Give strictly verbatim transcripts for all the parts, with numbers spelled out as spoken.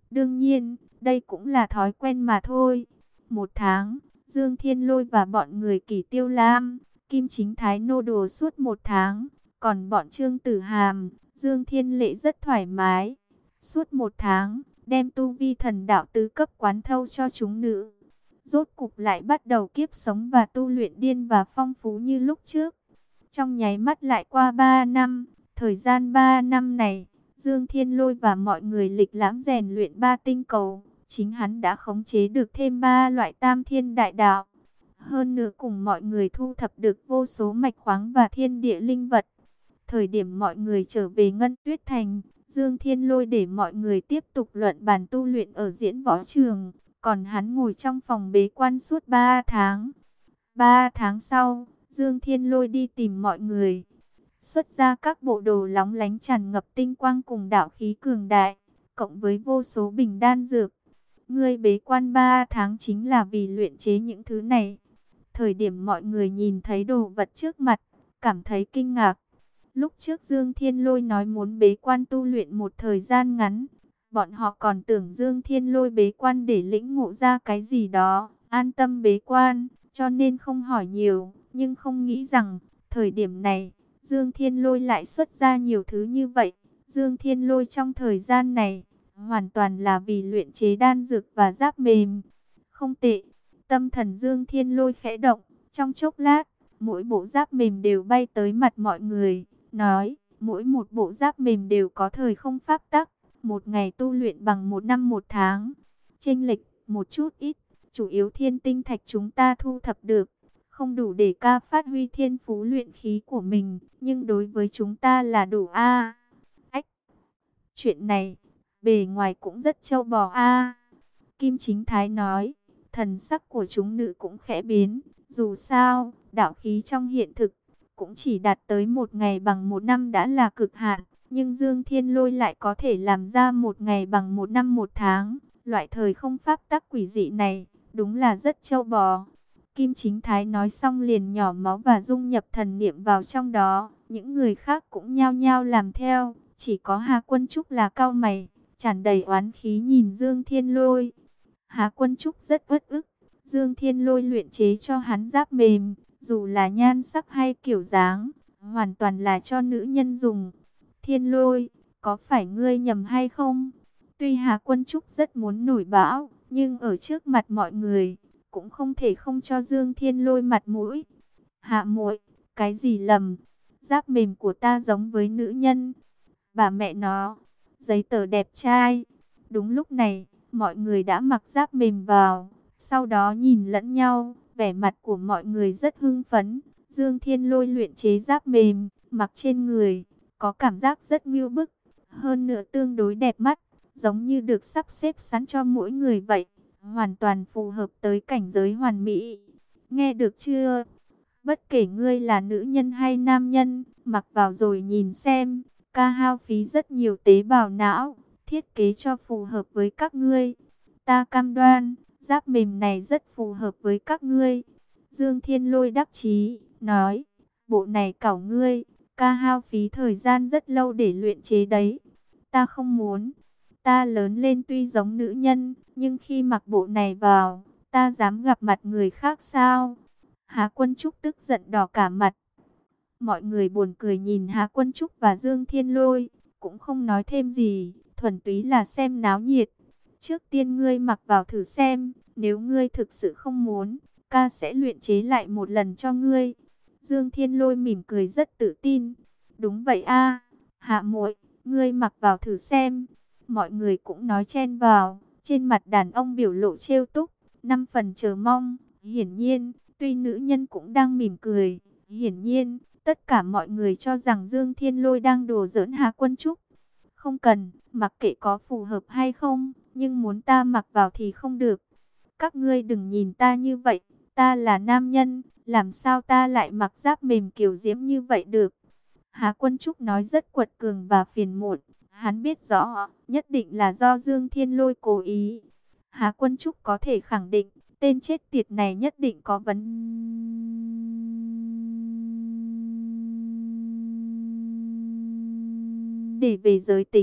Đương nhiên, đây cũng là thói quen mà thôi. Một tháng, Dương Thiên Lôi và bọn người Kỷ Tiêu Lam, Kim Chính Thái nô đùa suốt một tháng. Còn bọn Trương Tử Hàm, Dương Thiên Lệ rất thoải mái. Suốt một tháng, đem tu vi thần đạo tứ cấp quán thâu cho chúng nữ. Rốt cục lại bắt đầu kiếp sống và tu luyện điên và phong phú như lúc trước. Trong nháy mắt lại qua ba năm, thời gian ba năm này, Dương Thiên Lôi và mọi người lịch lãm rèn luyện ba tinh cầu. Chính hắn đã khống chế được thêm ba loại tam thiên đại đạo. Hơn nữa cùng mọi người thu thập được vô số mạch khoáng và thiên địa linh vật. Thời điểm mọi người trở về Ngân Tuyết Thành, Dương Thiên Lôi để mọi người tiếp tục luận bàn tu luyện ở diễn võ trường. Còn hắn ngồi trong phòng bế quan suốt ba tháng. Ba tháng sau, Dương Thiên Lôi đi tìm mọi người. Xuất ra các bộ đồ lóng lánh tràn ngập tinh quang cùng đạo khí cường đại, cộng với vô số bình đan dược. Ngươi bế quan ba tháng chính là vì luyện chế những thứ này. Thời điểm mọi người nhìn thấy đồ vật trước mặt, cảm thấy kinh ngạc. Lúc trước Dương Thiên Lôi nói muốn bế quan tu luyện một thời gian ngắn. Bọn họ còn tưởng Dương Thiên Lôi bế quan để lĩnh ngộ ra cái gì đó, an tâm bế quan, cho nên không hỏi nhiều. Nhưng không nghĩ rằng, thời điểm này, Dương Thiên Lôi lại xuất ra nhiều thứ như vậy. Dương Thiên Lôi trong thời gian này, hoàn toàn là vì luyện chế đan dược và giáp mềm. Không tệ, tâm thần Dương Thiên Lôi khẽ động, trong chốc lát, mỗi bộ giáp mềm đều bay tới mặt mọi người, nói, mỗi một bộ giáp mềm đều có thời không pháp tắc, một ngày tu luyện bằng một năm một tháng. Chênh lệch một chút ít, chủ yếu thiên tinh thạch chúng ta thu thập được, không đủ để ca phát huy thiên phú luyện khí của mình, nhưng đối với chúng ta là đủ a. Ách, chuyện này, bề ngoài cũng rất trâu bò a. Kim Chính Thái nói, thần sắc của chúng nữ cũng khẽ biến, dù sao, đạo khí trong hiện thực, cũng chỉ đạt tới một ngày bằng một năm đã là cực hạn, nhưng Dương Thiên Lôi lại có thể làm ra một ngày bằng một năm một tháng, loại thời không pháp tắc quỷ dị này, đúng là rất trâu bò. Kim Chính Thái nói xong liền nhỏ máu và dung nhập thần niệm vào trong đó, những người khác cũng nhao nhao làm theo, chỉ có Hà Quân Trúc là cau mày, tràn đầy oán khí nhìn Dương Thiên Lôi. Hà Quân Trúc rất uất ức, Dương Thiên Lôi luyện chế cho hắn giáp mềm, dù là nhan sắc hay kiểu dáng, hoàn toàn là cho nữ nhân dùng. Thiên Lôi, có phải ngươi nhầm hay không? Tuy Hà Quân Trúc rất muốn nổi bão, nhưng ở trước mặt mọi người, cũng không thể không cho Dương Thiên Lôi mặt mũi. Hạ muội, cái gì lầm? Giáp mềm của ta giống với nữ nhân. Bà mẹ nó, giấy tờ đẹp trai. Đúng lúc này, mọi người đã mặc giáp mềm vào, sau đó nhìn lẫn nhau, vẻ mặt của mọi người rất hưng phấn. Dương Thiên Lôi luyện chế giáp mềm, mặc trên người, có cảm giác rất ngưu bức, hơn nữa tương đối đẹp mắt, giống như được sắp xếp sẵn cho mỗi người vậy, hoàn toàn phù hợp tới cảnh giới hoàn mỹ. Nghe được chưa? Bất kể ngươi là nữ nhân hay nam nhân, mặc vào rồi nhìn xem, ca hao phí rất nhiều tế bào não, thiết kế cho phù hợp với các ngươi. Ta cam đoan, giáp mềm này rất phù hợp với các ngươi. Dương Thiên Lôi đắc chí, nói, bộ này cảo ngươi, ca hao phí thời gian rất lâu để luyện chế đấy. Ta không muốn, ta lớn lên tuy giống nữ nhân, nhưng khi mặc bộ này vào, ta dám gặp mặt người khác sao? Hà Quân Trúc tức giận đỏ cả mặt. Mọi người buồn cười nhìn Hà Quân Trúc và Dương Thiên Lôi, cũng không nói thêm gì, thuần túy là xem náo nhiệt. Trước tiên ngươi mặc vào thử xem, nếu ngươi thực sự không muốn, ca sẽ luyện chế lại một lần cho ngươi. Dương Thiên Lôi mỉm cười rất tự tin. Đúng vậy a, Hạ muội, ngươi mặc vào thử xem. Mọi người cũng nói chen vào, trên mặt đàn ông biểu lộ trêu túc, năm phần chờ mong. Hiển nhiên, tuy nữ nhân cũng đang mỉm cười, hiển nhiên, tất cả mọi người cho rằng Dương Thiên Lôi đang đùa giỡn Hà Quân Trúc. Không cần, mặc kệ có phù hợp hay không, nhưng muốn ta mặc vào thì không được. Các ngươi đừng nhìn ta như vậy, ta là nam nhân, làm sao ta lại mặc giáp mềm kiểu diễm như vậy được. Hà Quân Trúc nói rất quật cường và phiền muộn, hắn biết rõ, nhất định là do Dương Thiên Lôi cố ý. Hà Quân Trúc có thể khẳng định, tên chết tiệt này nhất định có vấn đề về giới tính.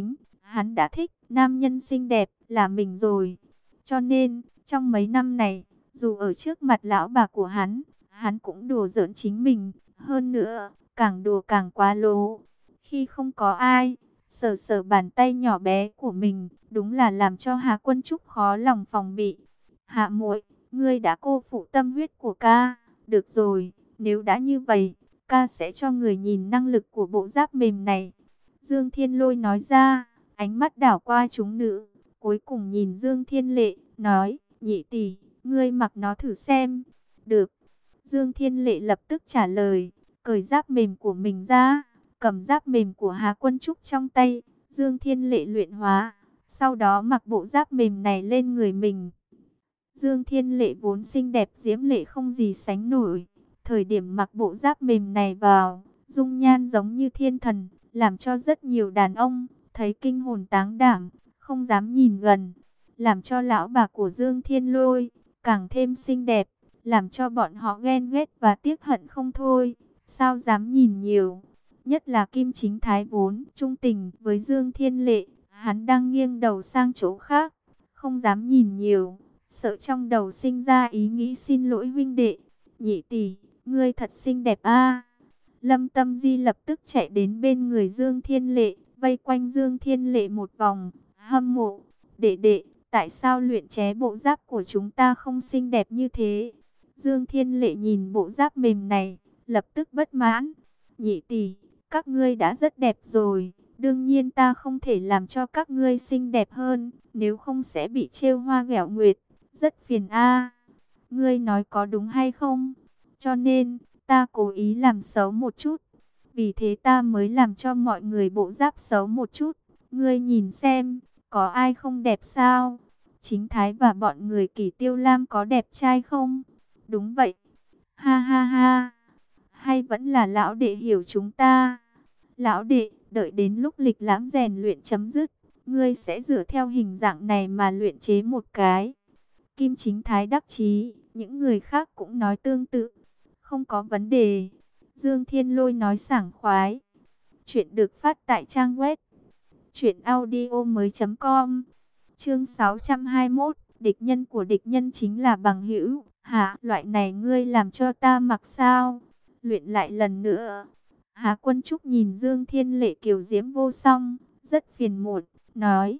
hắn đã thích nam nhân xinh đẹp là mình rồi. Cho nên, trong mấy năm này, dù ở trước mặt lão bà của hắn, hắn cũng đùa giỡn chính mình. Hơn nữa, càng đùa càng quá lố. Khi không có ai, sờ sờ bàn tay nhỏ bé của mình, đúng là làm cho Hà Quân Trúc khó lòng phòng bị. Hạ muội, ngươi đã cô phụ tâm huyết của ca. Được rồi, nếu đã như vậy, ca sẽ cho người nhìn năng lực của bộ giáp mềm này. Dương Thiên Lôi nói ra, ánh mắt đảo qua chúng nữ, cuối cùng nhìn Dương Thiên Lệ, nói, nhị tỷ, ngươi mặc nó thử xem. Được. Dương Thiên Lệ lập tức trả lời, cởi giáp mềm của mình ra, cầm giáp mềm của Hà Quân Trúc trong tay. Dương Thiên Lệ luyện hóa, sau đó mặc bộ giáp mềm này lên người mình. Dương Thiên Lệ vốn xinh đẹp diễm lệ không gì sánh nổi. Thời điểm mặc bộ giáp mềm này vào, dung nhan giống như thiên thần, làm cho rất nhiều đàn ông thấy kinh hồn táng đảm, không dám nhìn gần. Làm cho lão bà của Dương Thiên Lôi càng thêm xinh đẹp, làm cho bọn họ ghen ghét và tiếc hận không thôi. Sao dám nhìn nhiều? Nhất là Kim Chính Thái vốn trung tình với Dương Thiên Lệ, hắn đang nghiêng đầu sang chỗ khác, không dám nhìn nhiều, sợ trong đầu sinh ra ý nghĩ xin lỗi huynh đệ. Nhị tỷ, ngươi thật xinh đẹp a. Lâm Tâm Di lập tức chạy đến bên người Dương Thiên Lệ, vây quanh Dương Thiên Lệ một vòng, hâm mộ. Đệ đệ, tại sao luyện chế bộ giáp của chúng ta không xinh đẹp như thế? Dương Thiên Lệ nhìn bộ giáp mềm này, lập tức bất mãn. Nhị tỷ, các ngươi đã rất đẹp rồi, đương nhiên ta không thể làm cho các ngươi xinh đẹp hơn, nếu không sẽ bị trêu hoa ghẹo nguyệt, rất phiền a. Ngươi nói có đúng hay không? Cho nên, ta cố ý làm xấu một chút, vì thế ta mới làm cho mọi người bộ giáp xấu một chút. Ngươi nhìn xem, có ai không đẹp sao? Chính Thái và bọn người Kỷ Tiêu Lam có đẹp trai không? Đúng vậy. Ha ha ha. Hay vẫn là lão đệ hiểu chúng ta? Lão đệ, đợi đến lúc lịch lãm rèn luyện chấm dứt, ngươi sẽ dựa theo hình dạng này mà luyện chế một cái. Kim Chính Thái đắc chí, những người khác cũng nói tương tự. Không có vấn đề. Dương Thiên Lôi nói sảng khoái. Chuyện được phát tại trang web truyện audio mới chấm com. Chương sáu trăm hai mươi mốt, địch nhân của địch nhân chính là bằng hữu. Hả, loại này ngươi làm cho ta mặc sao? Luyện lại lần nữa. Hà Quân Trúc nhìn Dương Thiên Lệ kiều diễm vô song, rất phiền muộn, nói: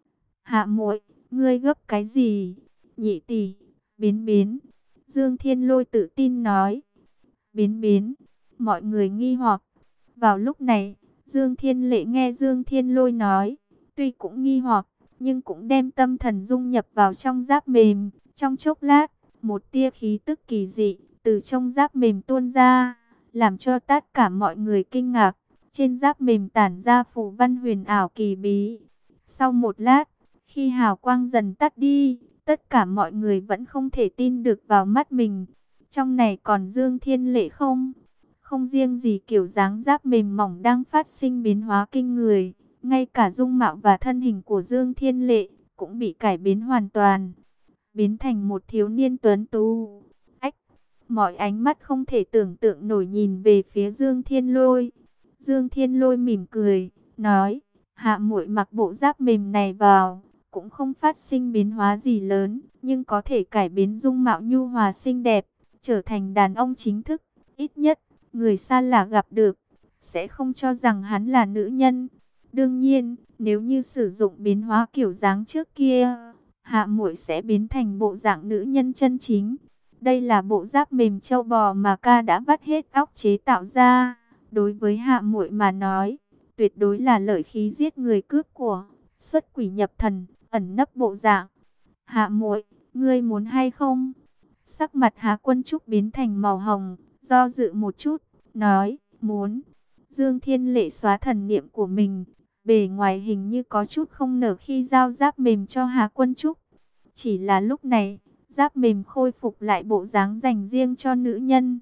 Hạ muội, ngươi gấp cái gì? Nhị tỷ, biến biến. Dương Thiên Lôi tự tin nói: Biến biến. Mọi người nghi hoặc. Vào lúc này, Dương Thiên Lệ nghe Dương Thiên Lôi nói, tuy cũng nghi hoặc, nhưng cũng đem tâm thần dung nhập vào trong giáp mềm. Trong chốc lát, một tia khí tức kỳ dị từ trong giáp mềm tuôn ra, làm cho tất cả mọi người kinh ngạc. Trên giáp mềm tản ra phù văn huyền ảo kỳ bí. Sau một lát, khi hào quang dần tắt đi, tất cả mọi người vẫn không thể tin được vào mắt mình. Trong này còn Dương Thiên Lệ không? Không riêng gì kiểu dáng giáp mềm mỏng đang phát sinh biến hóa kinh người, ngay cả dung mạo và thân hình của Dương Thiên Lệ cũng bị cải biến hoàn toàn, biến thành một thiếu niên tuấn tú. Ách, mọi ánh mắt không thể tưởng tượng nổi nhìn về phía Dương Thiên Lôi. Dương Thiên Lôi mỉm cười, nói: Hạ muội mặc bộ giáp mềm này vào, cũng không phát sinh biến hóa gì lớn, nhưng có thể cải biến dung mạo nhu hòa xinh đẹp, trở thành đàn ông chính thức. Ít nhất, người xa lạ gặp được, sẽ không cho rằng hắn là nữ nhân. Đương nhiên, nếu như sử dụng biến hóa kiểu dáng trước kia, Hạ muội sẽ biến thành bộ dạng nữ nhân chân chính. Đây là bộ giáp mềm châu bò mà ca đã vắt hết óc chế tạo ra. Đối với Hạ muội mà nói, tuyệt đối là lợi khí giết người cướp của, xuất quỷ nhập thần, ẩn nấp bộ dạng. Hạ muội, ngươi muốn hay không? Sắc mặt Hà Quân Trúc biến thành màu hồng, do dự một chút, nói: Muốn. Dương Thiên Lệ xóa thần niệm của mình, bề ngoài hình như có chút không nở khi giao giáp mềm cho Hà Quân Trúc. Chỉ là lúc này, giáp mềm khôi phục lại bộ dáng dành riêng cho nữ nhân.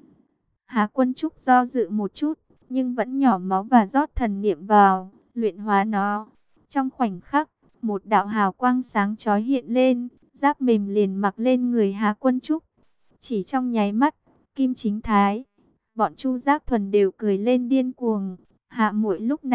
Hà Quân Trúc do dự một chút, nhưng vẫn nhỏ máu và rót thần niệm vào, luyện hóa nó. Trong khoảnh khắc, một đạo hào quang sáng chói hiện lên, giáp mềm liền mặc lên người Hà Quân Trúc. Chỉ trong nháy mắt, Kim Chính Thái, bọn Chu Giác Thuần đều cười lên điên cuồng. Hạ muội lúc này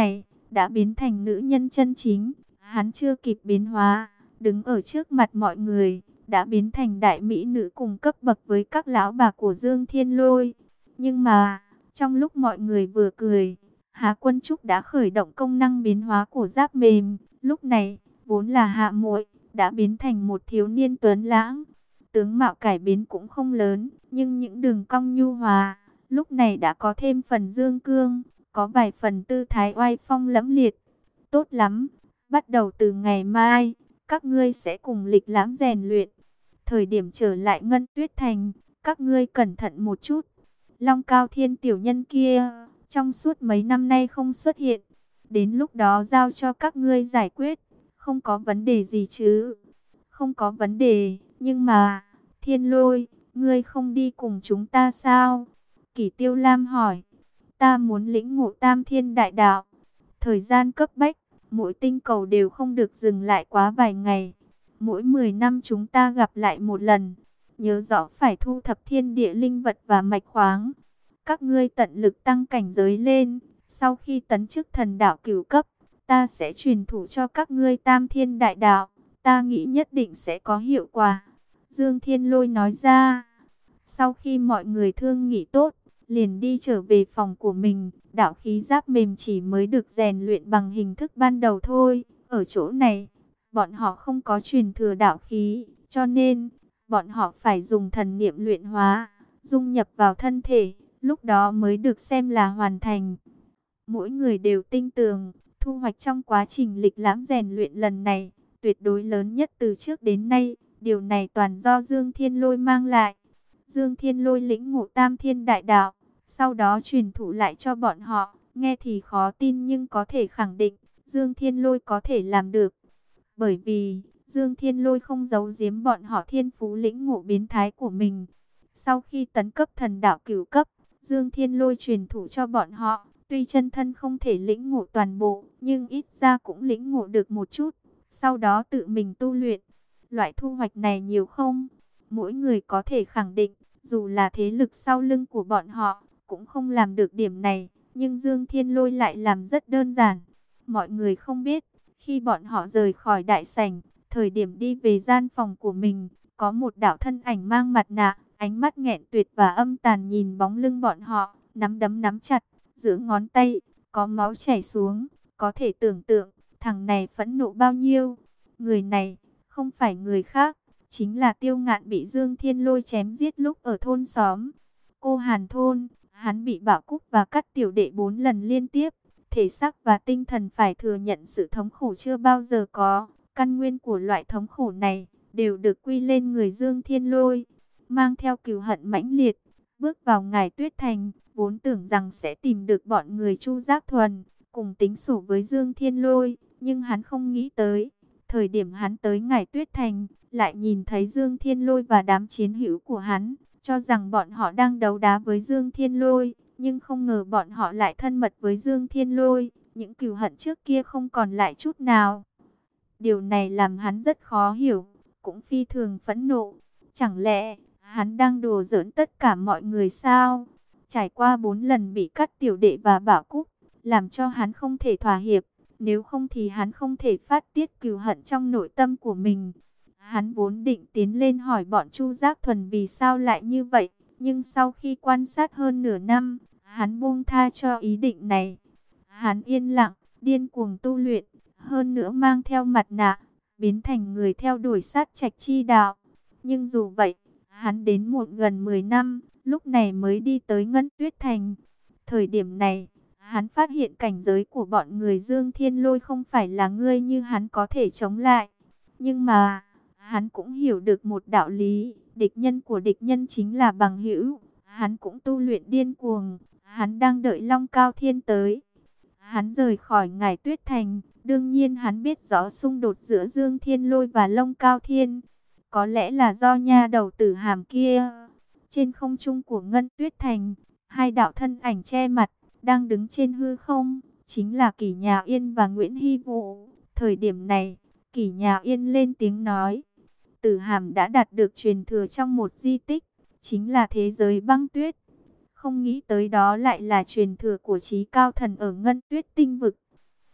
đã biến thành nữ nhân chân chính. Hắn chưa kịp biến hóa, đứng ở trước mặt mọi người, đã biến thành đại mỹ nữ cùng cấp bậc với các lão bà của Dương Thiên Lôi. Nhưng mà, trong lúc mọi người vừa cười, Hà Quân Trúc đã khởi động công năng biến hóa của giáp mềm. Lúc này, vốn là hạ muội, đã biến thành một thiếu niên tuấn lãng. Tướng mạo cải biến cũng không lớn, nhưng những đường cong nhu hòa, lúc này đã có thêm phần dương cương, có vài phần tư thái oai phong lẫm liệt. Tốt lắm, bắt đầu từ ngày mai, các ngươi sẽ cùng lịch lãm rèn luyện. Thời điểm trở lại Ngân Tuyết Thành, các ngươi cẩn thận một chút. Long Cao Thiên tiểu nhân kia, trong suốt mấy năm nay không xuất hiện. Đến lúc đó giao cho các ngươi giải quyết, không có vấn đề gì chứ? Không có vấn đề, nhưng mà, Thiên Lôi, ngươi không đi cùng chúng ta sao? Kỷ Tiêu Lam hỏi. Ta muốn lĩnh ngộ Tam Thiên Đại Đạo. Thời gian cấp bách, mỗi tinh cầu đều không được dừng lại quá vài ngày. Mỗi mười năm chúng ta gặp lại một lần. Nhớ rõ phải thu thập thiên địa linh vật và mạch khoáng. Các ngươi tận lực tăng cảnh giới lên. Sau khi tấn chức thần đạo cửu cấp, ta sẽ truyền thụ cho các ngươi Tam Thiên Đại Đạo. Ta nghĩ nhất định sẽ có hiệu quả. Dương Thiên Lôi nói ra. Sau khi mọi người thương nghị tốt, liền đi trở về phòng của mình. Đạo khí giáp mềm chỉ mới được rèn luyện bằng hình thức ban đầu thôi. Ở chỗ này, bọn họ không có truyền thừa đạo khí, cho nên bọn họ phải dùng thần niệm luyện hóa, dung nhập vào thân thể, lúc đó mới được xem là hoàn thành. Mỗi người đều tin tưởng, thu hoạch trong quá trình lịch lãm rèn luyện lần này, tuyệt đối lớn nhất từ trước đến nay. Điều này toàn do Dương Thiên Lôi mang lại. Dương Thiên Lôi lĩnh ngộ Tam Thiên Đại Đạo, sau đó truyền thụ lại cho bọn họ. Nghe thì khó tin nhưng có thể khẳng định, Dương Thiên Lôi có thể làm được. Bởi vì, Dương Thiên Lôi không giấu giếm bọn họ thiên phú lĩnh ngộ biến thái của mình. Sau khi tấn cấp thần đạo cửu cấp, Dương Thiên Lôi truyền thụ cho bọn họ. Tuy chân thân không thể lĩnh ngộ toàn bộ, nhưng ít ra cũng lĩnh ngộ được một chút. Sau đó tự mình tu luyện. Loại thu hoạch này nhiều không? Mỗi người có thể khẳng định, dù là thế lực sau lưng của bọn họ, cũng không làm được điểm này. Nhưng Dương Thiên Lôi lại làm rất đơn giản. Mọi người không biết, khi bọn họ rời khỏi đại sảnh, thời điểm đi về gian phòng của mình, có một đạo thân ảnh mang mặt nạ, ánh mắt nghẹn tuyệt và âm tàn nhìn bóng lưng bọn họ, nắm đấm nắm chặt, giữa ngón tay, có máu chảy xuống, có thể tưởng tượng, thằng này phẫn nộ bao nhiêu. Người này, không phải người khác, chính là Tiêu Ngạn bị Dương Thiên Lôi chém giết lúc ở thôn xóm. Cô Hàn thôn, hắn bị Bảo Cúc và Cắt tiểu đệ bốn lần liên tiếp. Thể xác và tinh thần phải thừa nhận sự thống khổ chưa bao giờ có. Căn nguyên của loại thống khổ này đều được quy lên người Dương Thiên Lôi. Mang theo cừu hận mãnh liệt, bước vào Ngải Tuyết Thành, vốn tưởng rằng sẽ tìm được bọn người Chu Giác Thuần, cùng tính sổ với Dương Thiên Lôi. Nhưng hắn không nghĩ tới, thời điểm hắn tới Ngải Tuyết Thành, lại nhìn thấy Dương Thiên Lôi và đám chiến hữu của hắn, cho rằng bọn họ đang đấu đá với Dương Thiên Lôi. Nhưng không ngờ bọn họ lại thân mật với Dương Thiên Lôi, những cừu hận trước kia không còn lại chút nào. Điều này làm hắn rất khó hiểu, cũng phi thường phẫn nộ. Chẳng lẽ hắn đang đùa giỡn tất cả mọi người sao? Trải qua bốn lần bị Cắt tiểu đệ và Bảo Cúc, làm cho hắn không thể thỏa hiệp. Nếu không thì hắn không thể phát tiết cừu hận trong nội tâm của mình. Hắn vốn định tiến lên hỏi bọn Chu Giác Thuần vì sao lại như vậy. Nhưng sau khi quan sát hơn nửa năm, hắn buông tha cho ý định này. Hắn yên lặng, điên cuồng tu luyện, hơn nữa mang theo mặt nạ, biến thành người theo đuổi sát trạch chi đạo. Nhưng dù vậy, hắn đến một gần mười năm, lúc này mới đi tới Ngân Tuyết Thành. Thời điểm này, hắn phát hiện cảnh giới của bọn người Dương Thiên Lôi không phải là ngươi như hắn có thể chống lại. Nhưng mà, hắn cũng hiểu được một đạo lý, địch nhân của địch nhân chính là bằng hữu. Hắn cũng tu luyện điên cuồng, hắn đang đợi Long Cao Thiên tới. Hắn rời khỏi Ngải Tuyết Thành, đương nhiên hắn biết rõ xung đột giữa Dương Thiên Lôi và Long Cao Thiên. Có lẽ là do nha đầu tử hàm kia. Trên không trung của Ngân Tuyết Thành, hai đạo thân ảnh che mặt, đang đứng trên hư không, chính là Kỷ Nhà Yên và Nguyễn Hy Vũ. Thời điểm này, Kỷ Nhà Yên lên tiếng nói, Tử Hàm đã đạt được truyền thừa trong một di tích, chính là thế giới băng tuyết. Không nghĩ tới đó lại là truyền thừa của Chí Cao Thần ở Ngân Tuyết Tinh Vực.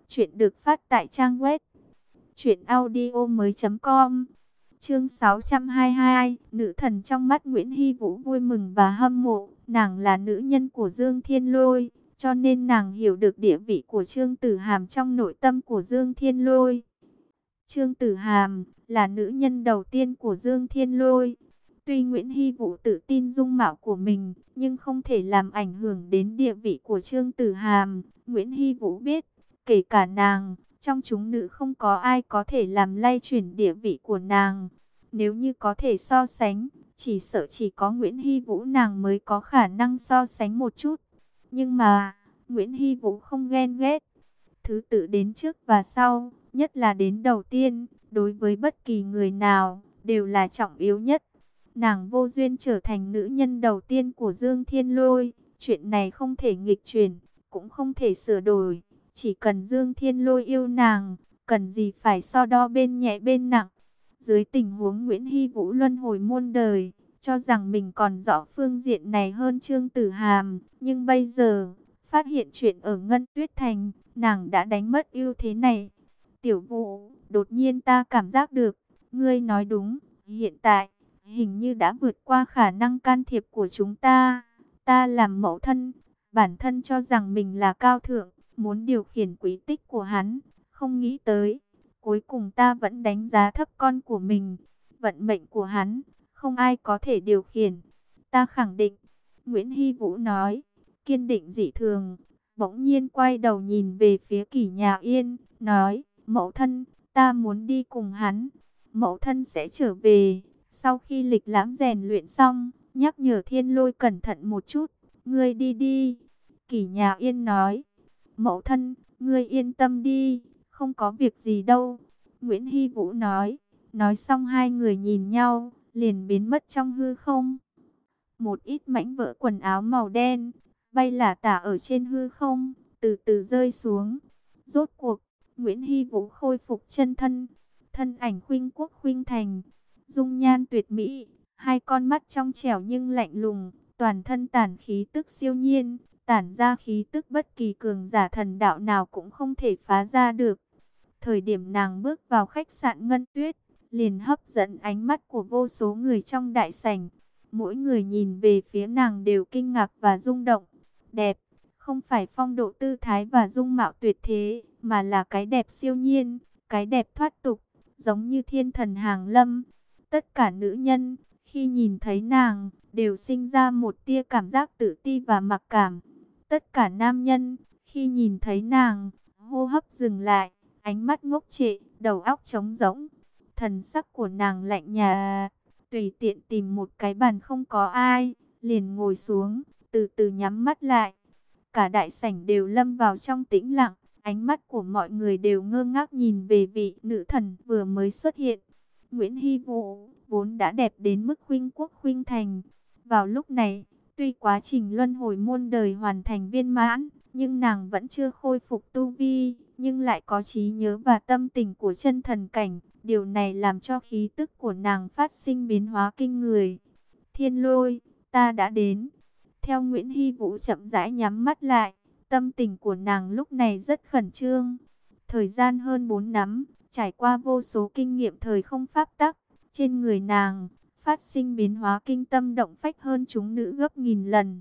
Chuyện được phát tại trang web truyện audio mới chấm com. Chương sáu trăm hai mươi hai, nữ thần trong mắt Nguyễn Hy Vũ vui mừng và hâm mộ. Nàng là nữ nhân của Dương Thiên Lôi, cho nên nàng hiểu được địa vị của Trương Tử Hàm trong nội tâm của Dương Thiên Lôi. Trương Tử Hàm là nữ nhân đầu tiên của Dương Thiên Lôi. Tuy Nguyễn Hy Vũ tự tin dung mạo của mình, nhưng không thể làm ảnh hưởng đến địa vị của Trương Tử Hàm. Nguyễn Hy Vũ biết, kể cả nàng, trong chúng nữ không có ai có thể làm lay chuyển địa vị của nàng. Nếu như có thể so sánh, chỉ sợ chỉ có Nguyễn Hy Vũ nàng mới có khả năng so sánh một chút. Nhưng mà, Nguyễn Hy Vũ không ghen ghét. Thứ tự đến trước và sau, nhất là đến đầu tiên, đối với bất kỳ người nào, đều là trọng yếu nhất. Nàng vô duyên trở thành nữ nhân đầu tiên của Dương Thiên Lôi. Chuyện này không thể nghịch chuyển, cũng không thể sửa đổi. Chỉ cần Dương Thiên Lôi yêu nàng, cần gì phải so đo bên nhẹ bên nặng. Dưới tình huống Nguyễn Hy Vũ luân hồi muôn đời, cho rằng mình còn rõ phương diện này hơn Trương Tử Hàm. Nhưng bây giờ, phát hiện chuyện ở Ngân Tuyết Thành, nàng đã đánh mất ưu thế này. Tiểu Vũ, đột nhiên ta cảm giác được, ngươi nói đúng, hiện tại, hình như đã vượt qua khả năng can thiệp của chúng ta. Ta làm mẫu thân, bản thân cho rằng mình là cao thượng, muốn điều khiển quý tích của hắn, không nghĩ tới. Cuối cùng ta vẫn đánh giá thấp con của mình, vận mệnh của hắn, không ai có thể điều khiển. Ta khẳng định, Nguyễn Hy Vũ nói, kiên định dị thường, bỗng nhiên quay đầu nhìn về phía Kỷ Nhà Yên, nói, mẫu thân, ta muốn đi cùng hắn, mẫu thân sẽ trở về. Sau khi lịch lãm rèn luyện xong, nhắc nhở Thiên Lôi cẩn thận một chút, ngươi đi đi. Kỷ Nhà Yên nói, mẫu thân, ngươi yên tâm đi, không có việc gì đâu. Nguyễn Hy Vũ nói, nói xong hai người nhìn nhau, liền biến mất trong hư không. Một ít mảnh vỡ quần áo màu đen, bay lả tả ở trên hư không, từ từ rơi xuống. Rốt cuộc, Nguyễn Hy Vũ khôi phục chân thân, thân ảnh khuynh quốc khuynh thành, dung nhan tuyệt mỹ, hai con mắt trong trẻo nhưng lạnh lùng, toàn thân tản khí tức siêu nhiên, tản ra khí tức bất kỳ cường giả thần đạo nào cũng không thể phá ra được. Thời điểm nàng bước vào khách sạn Ngân Tuyết, liền hấp dẫn ánh mắt của vô số người trong đại sảnh. Mỗi người nhìn về phía nàng đều kinh ngạc và rung động. Đẹp, không phải phong độ tư thái và dung mạo tuyệt thế, mà là cái đẹp siêu nhiên, cái đẹp thoát tục, giống như thiên thần hàng lâm. Tất cả nữ nhân, khi nhìn thấy nàng, đều sinh ra một tia cảm giác tự ti và mặc cảm. Tất cả nam nhân, khi nhìn thấy nàng, hô hấp dừng lại, ánh mắt ngốc trệ, đầu óc trống rỗng. Thần sắc của nàng lạnh nhạt, tùy tiện tìm một cái bàn không có ai, liền ngồi xuống, từ từ nhắm mắt lại. Cả đại sảnh đều lâm vào trong tĩnh lặng, ánh mắt của mọi người đều ngơ ngác nhìn về vị nữ thần vừa mới xuất hiện. Nguyễn Hy Vũ vốn đã đẹp đến mức khuynh quốc khuynh thành. Vào lúc này, tuy quá trình luân hồi muôn đời hoàn thành viên mãn, nhưng nàng vẫn chưa khôi phục tu vi, nhưng lại có trí nhớ và tâm tình của chân thần cảnh. Điều này làm cho khí tức của nàng phát sinh biến hóa kinh người. Thiên Lôi, ta đã đến. Theo Nguyễn Hy Vũ chậm rãi nhắm mắt lại, tâm tình của nàng lúc này rất khẩn trương. Thời gian hơn bốn năm, trải qua vô số kinh nghiệm thời không pháp tắc, trên người nàng phát sinh biến hóa kinh tâm động phách hơn chúng nữ gấp nghìn lần.